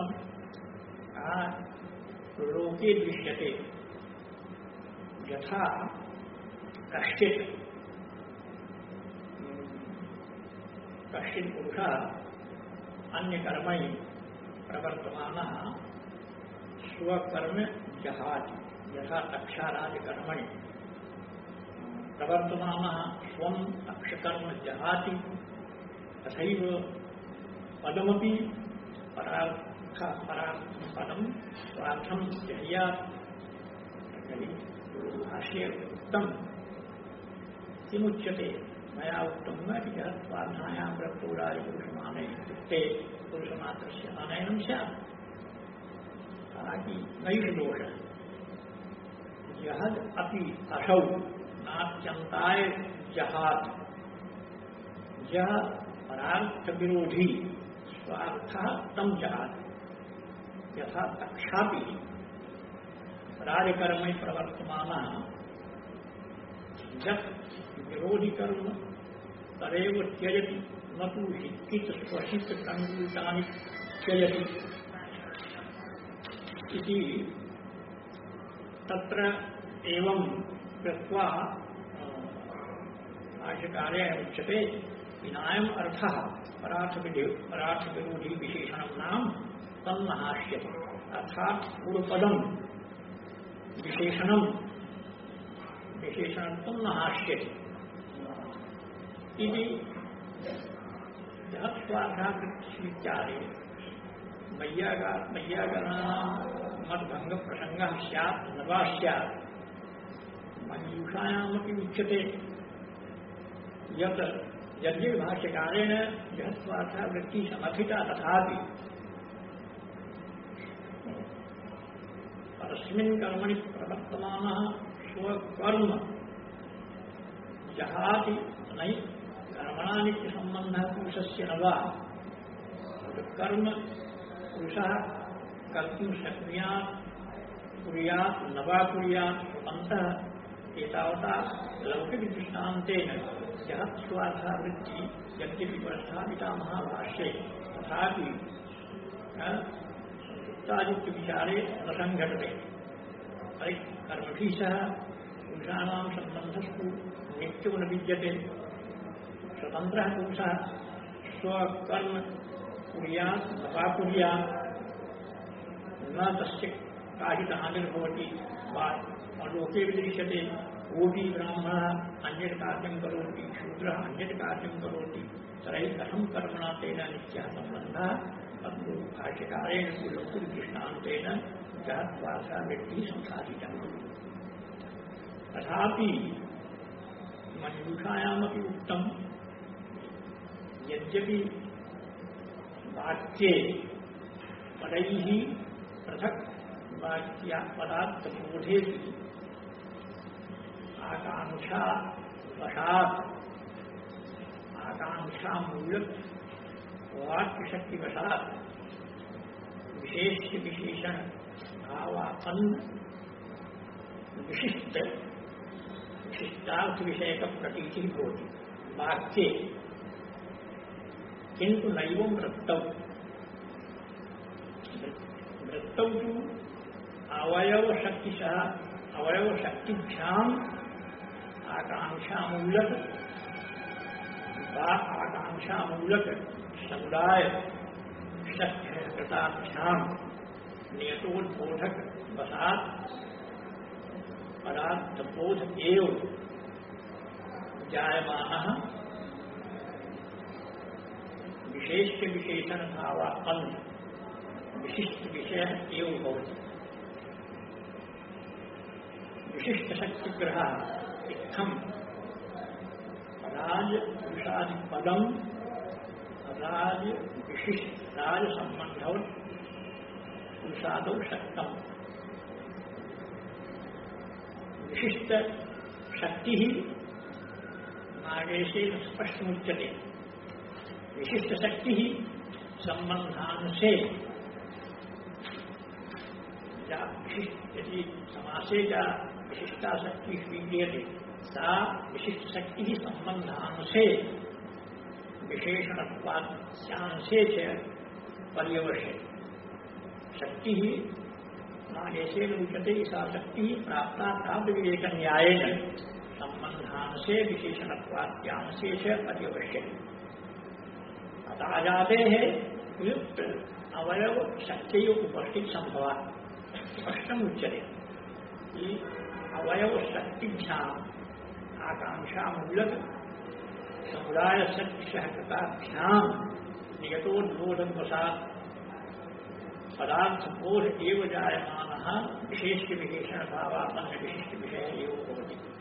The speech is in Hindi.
कथम लोके दृश्यते यथा कश्चित् पुरुषः अन्य कर्मणि प्रवर्तमानः स्वकर्म जहाति यथा तक्षारादि कर्मणि प्रवर्तमानः स्वं तक्षकर्म जहाति तथैव पदमपि पदम स्वार्थम जह्यात् भाष्ये उत्तम किमुच्यते मया उत्तम स्वाध्यायां प्रप्तोराय पुरुषमाने इत्युक्ते पुरुषमात्रस्य आनयनं स्यात् हालांकि नैष दोष जहद अपि असौ नात्यंताय जहात यह परार्थ विरोधी स्वार्थ तम जहात यथा तक्षापि कार्यकर्म प्रवर्तमान जब विरोधी कर्म तदेव त्यजति न तो हित स्वशित संगीतानि त्यजति इति तत्र एवं कृत्वा भाष्यकारेण उच्यते विनायम अर्थः परार्थ विरोधी विशेषणं नाम तन्नहास्यते अर्थात पूर्वपदम विशेषणं तन्नहास्यते इति स्वार्थाकृत्यादि वैयाकरणानां मद्भंग प्रसंगः स्यात् न वा स्यात् मंजूषायामपि उच्यते यत् यद्य भाष्यकारेण यः स्वार्थवृत्तिः समर्थिता तथापि तस्मिन् कर्मणि प्रवर्तमानः स्वकर्म जहाति नै कर्मणा नित्यसम्बन्धः पुरुषस्य न वा कर्म पुरुषः कर्तुं शक्नुयात् कुर्यात् न वा कुर्यात् अन्तः एतावता लौकिकदृष्टान्तेन यः स्वार्थवृत्तिः यद्यपि प्रस्थापिता महाभाष्ये तथापि युक्तायुक्तविचारे न संघटते कर्मभिः सह पुरुषाणां सम्बन्धस्तु नित्यो न विद्यते स्वतन्त्रः पुरुषः स्वकर्म कुर्यात् न वा कुर्यात् न तस्य काचित् हानिर्भवति वा लोके विदृश्यते कोऽपि ब्राह्मणः अन्यत् कार्यं करोति शूद्रः अन्यत् कार्यं करोति तर्हि कथं कर्मणा तेन नित्यः सम्बन्धः अस्तु भाष्यकारेण लौकिकदृष्टान्तेन यः स्वार्थवृत्तिः संसाधितः तथापि मंजूषायामपि उक्तं यद्यपि वाक्ये पदैः पृथक् वाक्यात्पदार्थबोधेऽपि आकांक्षामूलक वाक्यशक्तिवशात् विशेष्य विशेषण भावापन्न विशिष्टार्थ विषयक प्रतीति भवति वाक्ये किन्तु नैवं वृत्तौ तु अवयवशक्तिभ्याम् आकांक्षामूलक समुदाय शक्तिकृताभ्याम् नियतोद्बोधक वशात् पदार्थबोध एव जायमानः विशेष्य विशेषण भावापन्न विशिष्ट विषय एव भवति विशिष्ट शक्तिग्रह इत्थं राज पुरुषादि पदम राज विशिष्ट राज संबंधौ पुरुषादौ शक्तम विशिष्ट शक्ति नागेशेन स्पष्टमुच्यते विशिष्ट शक्ति संबंधानुसे यदि समासे विशिष्टा शक्ति स्वीक्रियते सा विशिष्ट शक्ति संबंधानुसे विशेषणत्वात् स्यांसे च पर्यवश्यते शक्ति ही नागेशेन उच्यते सा शक्ति प्राप्ता प्राप्त विवेक न्यायेन संबंधान से विशेषणत्वात्यान से अत्यवश्य अतः जाते है युक्त अवयव शक्ति उपस्थित संभवा स्पष्टम उच्यते अवयव शक्तिभ्याम आकांक्षा मूलक समुदाय शक्ति सहकृताभ्याम निगतोद्बोधवशात् पदार्थ बोध एव जायमानः विशेष विशेषण भावापन्न विशिष्ट विषय एव भवति।